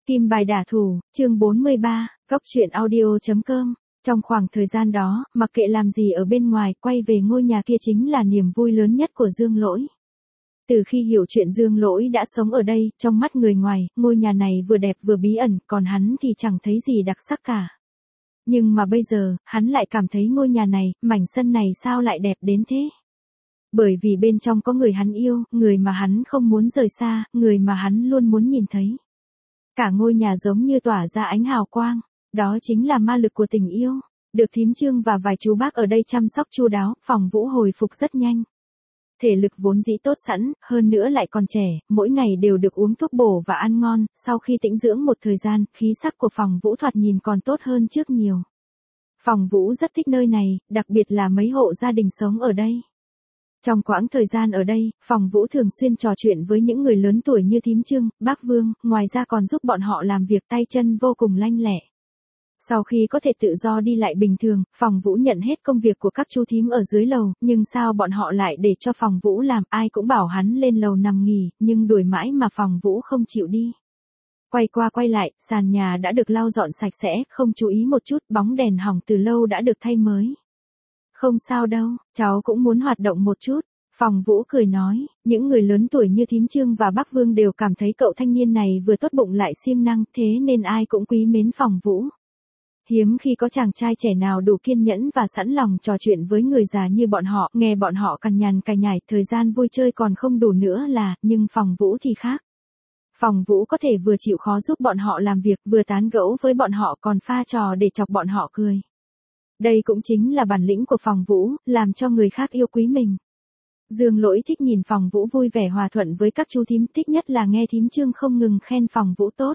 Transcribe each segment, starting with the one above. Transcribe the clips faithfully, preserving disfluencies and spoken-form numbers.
Kim bài đả thủ, chương bốn mươi ba, cốc truyện audio.com. Trong khoảng thời gian đó, mặc kệ làm gì ở bên ngoài, quay về ngôi nhà kia chính là niềm vui lớn nhất của Dương Lỗi. Từ khi hiểu chuyện Dương Lỗi đã sống ở đây, trong mắt người ngoài, ngôi nhà này vừa đẹp vừa bí ẩn, còn hắn thì chẳng thấy gì đặc sắc cả. Nhưng mà bây giờ, hắn lại cảm thấy ngôi nhà này, mảnh sân này sao lại đẹp đến thế? Bởi vì bên trong có người hắn yêu, người mà hắn không muốn rời xa, người mà hắn luôn muốn nhìn thấy. Cả ngôi nhà giống như tỏa ra ánh hào quang, đó chính là ma lực của tình yêu. Được thím Trương và vài chú bác ở đây chăm sóc chu đáo, Phòng Vũ hồi phục rất nhanh. Thể lực vốn dĩ tốt sẵn, hơn nữa lại còn trẻ, mỗi ngày đều được uống thuốc bổ và ăn ngon, sau khi tĩnh dưỡng một thời gian, khí sắc của Phòng Vũ thoạt nhìn còn tốt hơn trước nhiều. Phòng Vũ rất thích nơi này, đặc biệt là mấy hộ gia đình sống ở đây. Trong quãng thời gian ở đây, Phòng Vũ thường xuyên trò chuyện với những người lớn tuổi như thím Trương, bác Vương, ngoài ra còn giúp bọn họ làm việc tay chân vô cùng lanh lẹ. Sau khi có thể tự do đi lại bình thường, Phòng Vũ nhận hết công việc của các chú thím ở dưới lầu, nhưng sao bọn họ lại để cho Phòng Vũ làm, ai cũng bảo hắn lên lầu nằm nghỉ, nhưng đuổi mãi mà Phòng Vũ không chịu đi. Quay qua quay lại, sàn nhà đã được lau dọn sạch sẽ, không chú ý một chút, bóng đèn hỏng từ lâu đã được thay mới. Không sao đâu, cháu cũng muốn hoạt động một chút. Phòng Vũ cười nói, những người lớn tuổi như thím Trương và bác Vương đều cảm thấy cậu thanh niên này vừa tốt bụng lại siêng năng, thế nên ai cũng quý mến Phòng Vũ. Hiếm khi có chàng trai trẻ nào đủ kiên nhẫn và sẵn lòng trò chuyện với người già như bọn họ, nghe bọn họ cằn nhằn cài nhải, thời gian vui chơi còn không đủ nữa là, nhưng Phòng Vũ thì khác. Phòng Vũ có thể vừa chịu khó giúp bọn họ làm việc, vừa tán gẫu với bọn họ còn pha trò để chọc bọn họ cười. Đây cũng chính là bản lĩnh của Phòng Vũ, làm cho người khác yêu quý mình. Dương Lỗi thích nhìn Phòng Vũ vui vẻ hòa thuận với các chú thím, thích nhất là nghe thím Trương không ngừng khen Phòng Vũ tốt.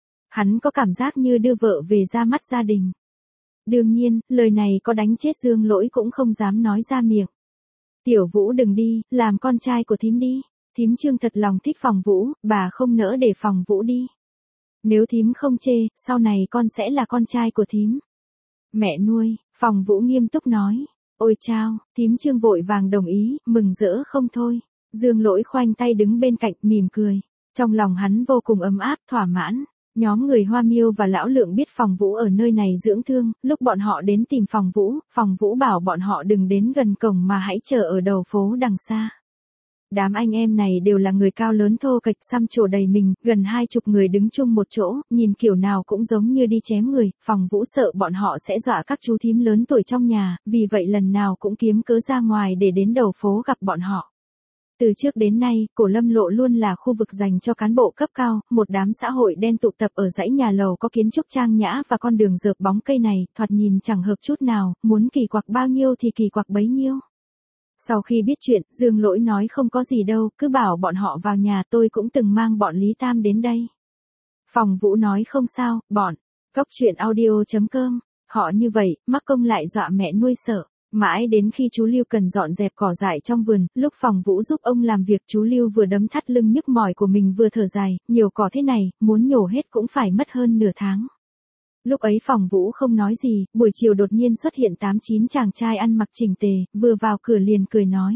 Hắn có cảm giác như đưa vợ về ra mắt gia đình. Đương nhiên, lời này có đánh chết Dương Lỗi cũng không dám nói ra miệng. Tiểu Vũ đừng đi, làm con trai của thím đi. Thím Trương thật lòng thích Phòng Vũ, bà không nỡ để Phòng Vũ đi. Nếu thím không chê, sau này con sẽ là con trai của thím. Mẹ nuôi, Phòng Vũ nghiêm túc nói. Ôi chao, thím Trương vội vàng đồng ý, mừng rỡ không thôi. Dương Lỗi khoanh tay đứng bên cạnh, mỉm cười. Trong lòng hắn vô cùng ấm áp, thỏa mãn. Nhóm người Hoa Miêu và Lão Lượng biết Phòng Vũ ở nơi này dưỡng thương, lúc bọn họ đến tìm Phòng Vũ, Phòng Vũ bảo bọn họ đừng đến gần cổng mà hãy chờ ở đầu phố đằng xa. Đám anh em này đều là người cao lớn thô kệch, xăm trổ đầy mình, gần hai chục người đứng chung một chỗ, nhìn kiểu nào cũng giống như đi chém người. Phòng Vũ sợ bọn họ sẽ dọa các chú thím lớn tuổi trong nhà, vì vậy lần nào cũng kiếm cớ ra ngoài để đến đầu phố gặp bọn họ. Từ trước đến nay, Cổ Lâm Lộ luôn là khu vực dành cho cán bộ cấp cao, một đám xã hội đen tụ tập ở dãy nhà lầu có kiến trúc trang nhã và con đường rợp bóng cây này, thoạt nhìn chẳng hợp chút nào, muốn kỳ quặc bao nhiêu thì kỳ quặc bấy nhiêu. Sau khi biết chuyện, Dương Lỗi nói không có gì đâu, cứ bảo bọn họ vào nhà, tôi cũng từng mang bọn Lý Tam đến đây. Phòng Vũ nói không sao, bọn, cốc truyện audio.com, họ như vậy, mắc công lại dọa mẹ nuôi sợ. Mãi đến khi chú Lưu cần dọn dẹp cỏ dại trong vườn, lúc Phòng Vũ giúp ông làm việc, chú Lưu vừa đấm thắt lưng nhức mỏi của mình vừa thở dài, nhiều cỏ thế này, muốn nhổ hết cũng phải mất hơn nửa tháng. Lúc ấy Phòng Vũ không nói gì, buổi chiều đột nhiên xuất hiện tám chín chàng trai ăn mặc chỉnh tề, vừa vào cửa liền cười nói.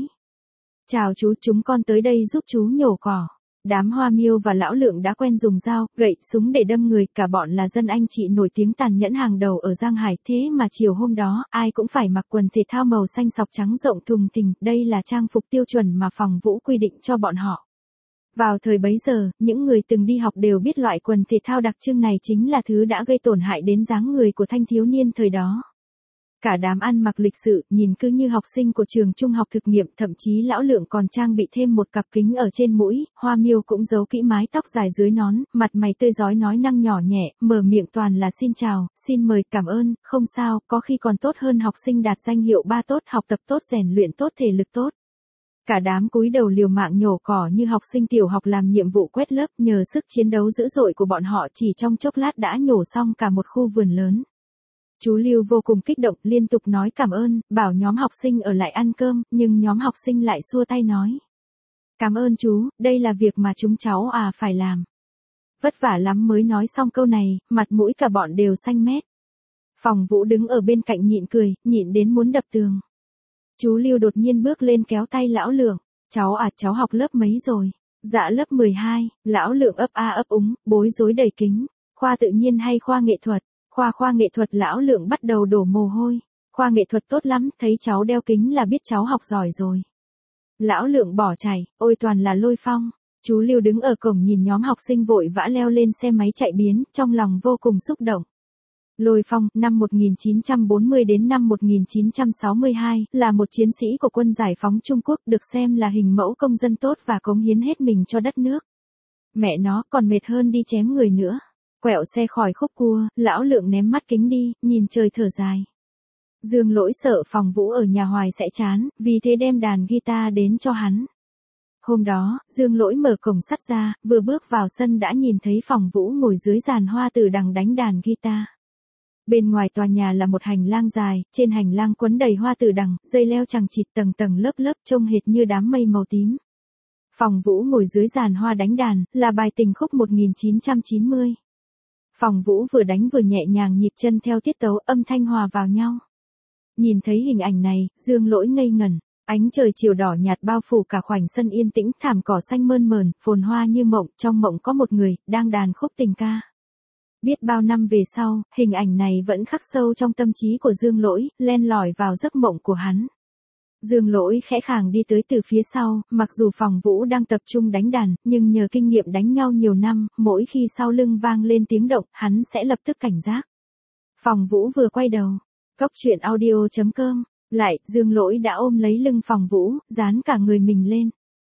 Chào chú, chúng con tới đây giúp chú nhổ cỏ. Đám Hoa Miêu và Lão Lượng đã quen dùng dao, gậy, súng để đâm người, cả bọn là dân anh chị nổi tiếng tàn nhẫn hàng đầu ở Giang Hải, thế mà chiều hôm đó, ai cũng phải mặc quần thể thao màu xanh sọc trắng rộng thùng thình, đây là trang phục tiêu chuẩn mà Phòng Vũ quy định cho bọn họ. Vào thời bấy giờ, những người từng đi học đều biết loại quần thể thao đặc trưng này chính là thứ đã gây tổn hại đến dáng người của thanh thiếu niên thời đó. Cả đám ăn mặc lịch sự, nhìn cứ như học sinh của trường trung học thực nghiệm, thậm chí Lão Lượng còn trang bị thêm một cặp kính ở trên mũi, Hoa Miêu cũng giấu kỹ mái tóc dài dưới nón, mặt mày tươi rói nói năng nhỏ nhẹ, mở miệng toàn là xin chào, xin mời, cảm ơn, không sao, có khi còn tốt hơn học sinh đạt danh hiệu ba tốt, học tập tốt, rèn luyện tốt, thể lực tốt. Cả đám cúi đầu liều mạng nhổ cỏ như học sinh tiểu học làm nhiệm vụ quét lớp, nhờ sức chiến đấu dữ dội của bọn họ chỉ trong chốc lát đã nhổ xong cả một khu vườn lớn. Chú Lưu vô cùng kích động, liên tục nói cảm ơn, bảo nhóm học sinh ở lại ăn cơm, nhưng nhóm học sinh lại xua tay nói. Cảm ơn chú, đây là việc mà chúng cháu à phải làm. Vất vả lắm mới nói xong câu này, mặt mũi cả bọn đều xanh mét. Phòng Vũ đứng ở bên cạnh nhịn cười, nhịn đến muốn đập tường. Chú Lưu đột nhiên bước lên kéo tay Lão Lượng. Cháu à, cháu học lớp mấy rồi? Dạ lớp mười hai, Lão Lượng ấp a ấp úng, bối rối đầy kính. khoa tự nhiên hay khoa nghệ thuật? Khoa khoa nghệ thuật. Lão Lượng bắt đầu đổ mồ hôi. Khoa nghệ thuật tốt lắm, thấy cháu đeo kính là biết cháu học giỏi rồi. Lão Lượng bỏ chạy, ôi toàn là Lôi Phong. Chú Lưu đứng ở cổng nhìn nhóm học sinh vội vã leo lên xe máy chạy biến, trong lòng vô cùng xúc động. Lôi Phong, năm một nghìn chín trăm bốn mươi đến năm một nghìn chín trăm sáu mươi hai, là một chiến sĩ của quân giải phóng Trung Quốc, được xem là hình mẫu công dân tốt và cống hiến hết mình cho đất nước. Mẹ nó còn mệt hơn đi chém người nữa. Quẹo xe khỏi khúc cua, Lão Lượng ném mắt kính đi, nhìn trời thở dài. Dương Lỗi sợ Phòng Vũ ở nhà hoài sẽ chán, vì thế đem đàn guitar đến cho hắn. Hôm đó, Dương Lỗi mở cổng sắt ra, vừa bước vào sân đã nhìn thấy Phòng Vũ ngồi dưới giàn hoa tử đằng đánh đàn guitar. Bên ngoài tòa nhà là một hành lang dài, trên hành lang quấn đầy hoa tử đằng, dây leo chằng chịt tầng tầng lớp lớp trông hệt như đám mây màu tím. Phòng Vũ ngồi dưới giàn hoa đánh đàn, là bài tình khúc một nghìn chín trăm chín mươi. Phòng Vũ vừa đánh vừa nhẹ nhàng nhịp chân theo tiết tấu, âm thanh hòa vào nhau. Nhìn thấy hình ảnh này, Dương Lỗi ngây ngẩn, ánh trời chiều đỏ nhạt bao phủ cả khoảnh sân yên tĩnh, thảm cỏ xanh mơn mởn, phồn hoa như mộng, trong mộng có một người, đang đàn khúc tình ca. Biết bao năm về sau, hình ảnh này vẫn khắc sâu trong tâm trí của Dương Lỗi, len lỏi vào giấc mộng của hắn. Dương Lỗi khẽ khàng đi tới từ phía sau, mặc dù Phòng Vũ đang tập trung đánh đàn, nhưng nhờ kinh nghiệm đánh nhau nhiều năm, mỗi khi sau lưng vang lên tiếng động, hắn sẽ lập tức cảnh giác. Phòng Vũ vừa quay đầu, Cóc truyện audio chấm com, lại, Dương Lỗi đã ôm lấy lưng Phòng Vũ, dán cả người mình lên.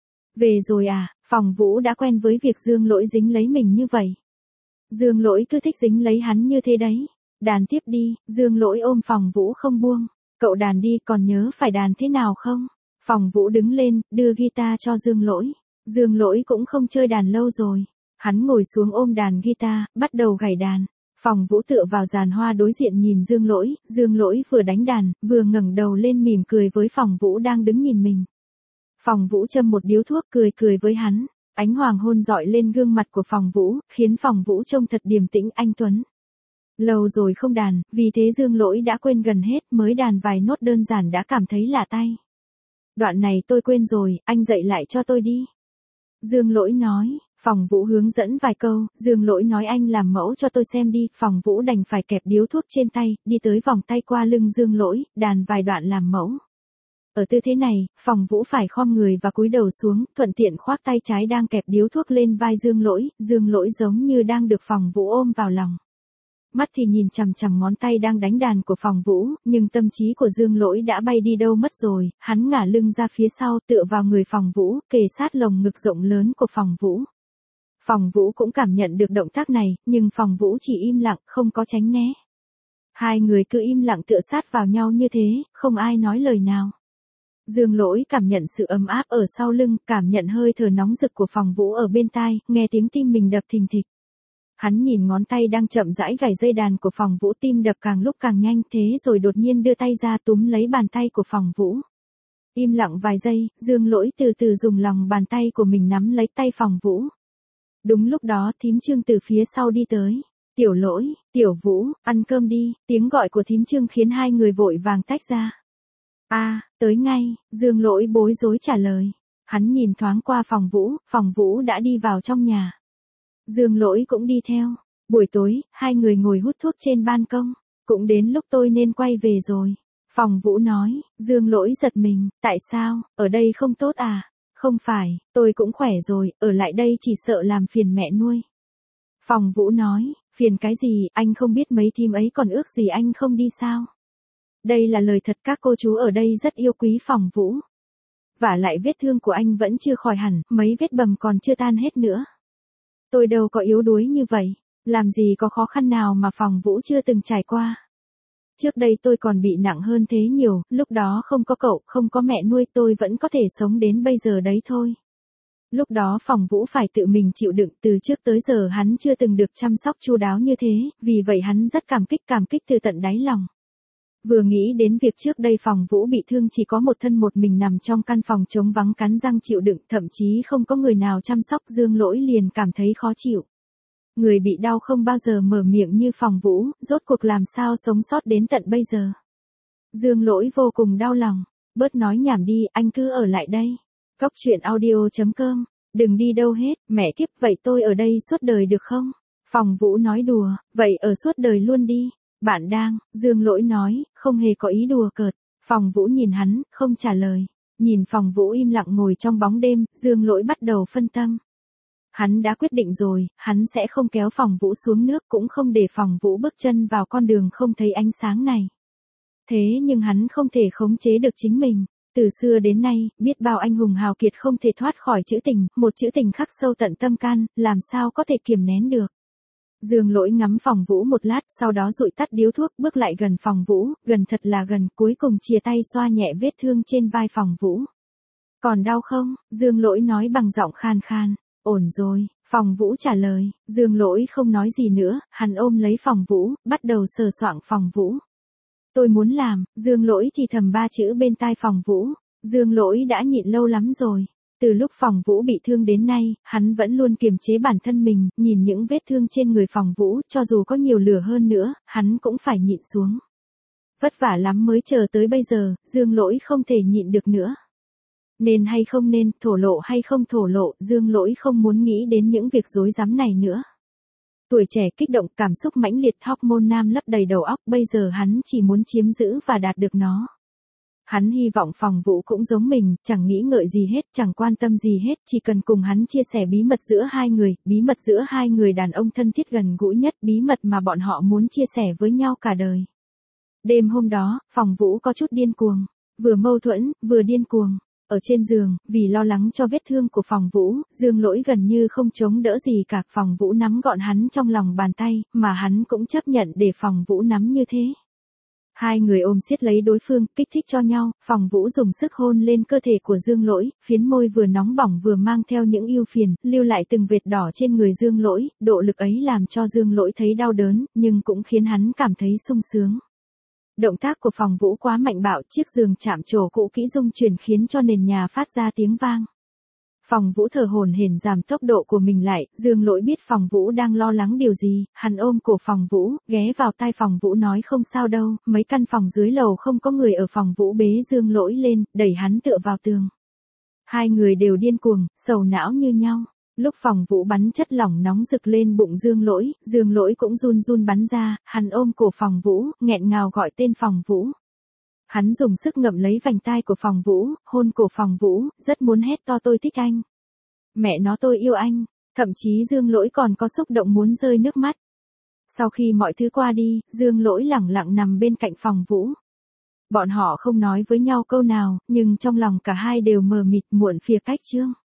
Về rồi à, Phòng Vũ đã quen với việc Dương Lỗi dính lấy mình như vậy. Dương Lỗi cứ thích dính lấy hắn như thế đấy. Đàn tiếp đi, Dương Lỗi ôm Phòng Vũ không buông. Cậu đàn đi, còn nhớ phải đàn thế nào không? Phòng Vũ đứng lên, đưa guitar cho Dương Lỗi. Dương Lỗi cũng không chơi đàn lâu rồi. Hắn ngồi xuống ôm đàn guitar, bắt đầu gảy đàn. Phòng Vũ tựa vào giàn hoa đối diện nhìn Dương Lỗi. Dương Lỗi vừa đánh đàn, vừa ngẩng đầu lên mỉm cười với Phòng Vũ đang đứng nhìn mình. Phòng Vũ châm một điếu thuốc cười cười với hắn. Ánh hoàng hôn rọi lên gương mặt của Phòng Vũ, khiến Phòng Vũ trông thật điềm tĩnh anh tuấn. Lâu rồi không đàn, vì thế Dương Lỗi đã quên gần hết, mới đàn vài nốt đơn giản đã cảm thấy lạ tay. Đoạn này tôi quên rồi, anh dạy lại cho tôi đi. Dương Lỗi nói. Phòng Vũ hướng dẫn vài câu, Dương Lỗi nói anh làm mẫu cho tôi xem đi. Phòng Vũ đành phải kẹp điếu thuốc trên tay, đi tới vòng tay qua lưng Dương Lỗi, đàn vài đoạn làm mẫu. Ở tư thế này, Phòng Vũ phải khom người và cúi đầu xuống, thuận tiện khoác tay trái đang kẹp điếu thuốc lên vai Dương Lỗi. Dương Lỗi giống như đang được Phòng Vũ ôm vào lòng. Mắt thì nhìn chằm chằm ngón tay đang đánh đàn của Phòng Vũ, nhưng tâm trí của Dương Lỗi đã bay đi đâu mất rồi. Hắn ngả lưng ra phía sau, tựa vào người Phòng Vũ, kề sát lồng ngực rộng lớn của Phòng Vũ. Phòng Vũ cũng cảm nhận được động tác này, nhưng Phòng Vũ chỉ im lặng, không có tránh né. Hai người cứ im lặng tựa sát vào nhau như thế, không ai nói lời nào. Dương Lỗi cảm nhận sự ấm áp ở sau lưng, cảm nhận hơi thở nóng rực của Phòng Vũ ở bên tai, nghe tiếng tim mình đập thình thịch. Hắn nhìn ngón tay đang chậm rãi gảy dây đàn của Phòng Vũ, tim đập càng lúc càng nhanh, thế rồi đột nhiên đưa tay ra túm lấy bàn tay của Phòng Vũ. Im lặng vài giây, Dương Lỗi từ từ dùng lòng bàn tay của mình nắm lấy tay Phòng Vũ. Đúng lúc đó thím Trương từ phía sau đi tới. Tiểu Lỗi, Tiểu Vũ, ăn cơm đi. Tiếng gọi của thím Trương khiến hai người vội vàng tách ra. A, à, tới ngay, Dương Lỗi bối rối trả lời. Hắn nhìn thoáng qua Phòng Vũ, Phòng Vũ đã đi vào trong nhà. Dương Lỗi cũng đi theo. Buổi tối, hai người ngồi hút thuốc trên ban công. Cũng đến lúc tôi nên quay về rồi. Phòng Vũ nói. Dương Lỗi giật mình, tại sao, ở đây không tốt à? Không phải, tôi cũng khỏe rồi, ở lại đây chỉ sợ làm phiền mẹ nuôi. Phòng Vũ nói. Phiền cái gì, anh không biết mấy thím ấy còn ước gì anh không đi sao? Đây là lời thật, các cô chú ở đây rất yêu quý Phòng Vũ. Vả lại vết thương của anh vẫn chưa khỏi hẳn, mấy vết bầm còn chưa tan hết nữa. Tôi đâu có yếu đuối như vậy, làm gì có khó khăn nào mà Phòng Vũ chưa từng trải qua. Trước đây tôi còn bị nặng hơn thế nhiều, lúc đó không có cậu, không có mẹ nuôi tôi vẫn có thể sống đến bây giờ đấy thôi. Lúc đó Phòng Vũ phải tự mình chịu đựng, từ trước tới giờ hắn chưa từng được chăm sóc chu đáo như thế, vì vậy hắn rất cảm kích cảm kích từ tận đáy lòng. Vừa nghĩ đến việc trước đây Phòng Vũ bị thương chỉ có một thân một mình nằm trong căn phòng trống vắng cắn răng chịu đựng, thậm chí không có người nào chăm sóc, Dương Lỗi liền cảm thấy khó chịu. Người bị đau không bao giờ mở miệng như Phòng Vũ, rốt cuộc làm sao sống sót đến tận bây giờ. Dương Lỗi vô cùng đau lòng, bớt nói nhảm đi, anh cứ ở lại đây. Cóc truyện audio chấm com, đừng đi đâu hết, mẹ kiếp, vậy tôi ở đây suốt đời được không? Phòng Vũ nói đùa, vậy ở suốt đời luôn đi. Bạn đang, Dương Lỗi nói, không hề có ý đùa cợt. Phòng Vũ nhìn hắn, không trả lời. Nhìn Phòng Vũ im lặng ngồi trong bóng đêm, Dương Lỗi bắt đầu phân tâm. Hắn đã quyết định rồi, hắn sẽ không kéo Phòng Vũ xuống nước, cũng không để Phòng Vũ bước chân vào con đường không thấy ánh sáng này. Thế nhưng hắn không thể khống chế được chính mình. Từ xưa đến nay, biết bao anh hùng hào kiệt không thể thoát khỏi chữ tình, một chữ tình khắc sâu tận tâm can, làm sao có thể kiềm nén được. Dương Lỗi ngắm Phòng Vũ một lát, sau đó dụi tắt điếu thuốc, bước lại gần Phòng Vũ, gần thật là gần, cuối cùng chìa tay xoa nhẹ vết thương trên vai Phòng Vũ. Còn đau không? Dương Lỗi nói bằng giọng khan khan. Ổn rồi, Phòng Vũ trả lời. Dương Lỗi không nói gì nữa, hắn ôm lấy Phòng Vũ, bắt đầu sờ soạng Phòng Vũ. Tôi muốn làm, Dương Lỗi thì thầm ba chữ bên tai Phòng Vũ. Dương Lỗi đã nhịn lâu lắm rồi. Từ lúc Phòng Vũ bị thương đến nay, hắn vẫn luôn kiềm chế bản thân mình, nhìn những vết thương trên người Phòng Vũ, cho dù có nhiều lửa hơn nữa, hắn cũng phải nhịn xuống. Vất vả lắm mới chờ tới bây giờ, Dương Lỗi không thể nhịn được nữa. Nên hay không nên, thổ lộ hay không thổ lộ, Dương Lỗi không muốn nghĩ đến những việc rối rắm này nữa. Tuổi trẻ kích động, cảm xúc mãnh liệt, hormone nam lấp đầy đầu óc, bây giờ hắn chỉ muốn chiếm giữ và đạt được nó. Hắn hy vọng Phòng Vũ cũng giống mình, chẳng nghĩ ngợi gì hết, chẳng quan tâm gì hết, chỉ cần cùng hắn chia sẻ bí mật giữa hai người, bí mật giữa hai người đàn ông thân thiết gần gũi nhất, bí mật mà bọn họ muốn chia sẻ với nhau cả đời. Đêm hôm đó, Phòng Vũ có chút điên cuồng, vừa mâu thuẫn, vừa điên cuồng. Ở trên giường, vì lo lắng cho vết thương của Phòng Vũ, Dương Lỗi gần như không chống đỡ gì cả. Phòng Vũ nắm gọn hắn trong lòng bàn tay, mà hắn cũng chấp nhận để Phòng Vũ nắm như thế. Hai người ôm siết lấy đối phương, kích thích cho nhau, Phòng Vũ dùng sức hôn lên cơ thể của Dương Lỗi, phiến môi vừa nóng bỏng vừa mang theo những ưu phiền, lưu lại từng vệt đỏ trên người Dương Lỗi, độ lực ấy làm cho Dương Lỗi thấy đau đớn, nhưng cũng khiến hắn cảm thấy sung sướng. Động tác của Phòng Vũ quá mạnh bạo, chiếc giường chạm trổ cũ kỹ rung chuyển khiến cho nền nhà phát ra tiếng vang. Phòng Vũ thở hổn hển giảm tốc độ của mình lại, Dương Lỗi biết Phòng Vũ đang lo lắng điều gì, hắn ôm cổ Phòng Vũ, ghé vào tai Phòng Vũ nói không sao đâu, mấy căn phòng dưới lầu không có người ở. Phòng Vũ bế Dương Lỗi lên, đẩy hắn tựa vào tường. Hai người đều điên cuồng, sầu não như nhau. Lúc Phòng Vũ bắn chất lỏng nóng rực lên bụng Dương Lỗi, Dương Lỗi cũng run run bắn ra, hắn ôm cổ Phòng Vũ, nghẹn ngào gọi tên Phòng Vũ. Hắn dùng sức ngậm lấy vành tai của Phòng Vũ, hôn cổ Phòng Vũ, rất muốn hét to tôi thích anh. Mẹ nó tôi yêu anh, thậm chí Dương Lỗi còn có xúc động muốn rơi nước mắt. Sau khi mọi thứ qua đi, Dương Lỗi lẳng lặng nằm bên cạnh Phòng Vũ. Bọn họ không nói với nhau câu nào, nhưng trong lòng cả hai đều mờ mịt muộn phiền cách chương.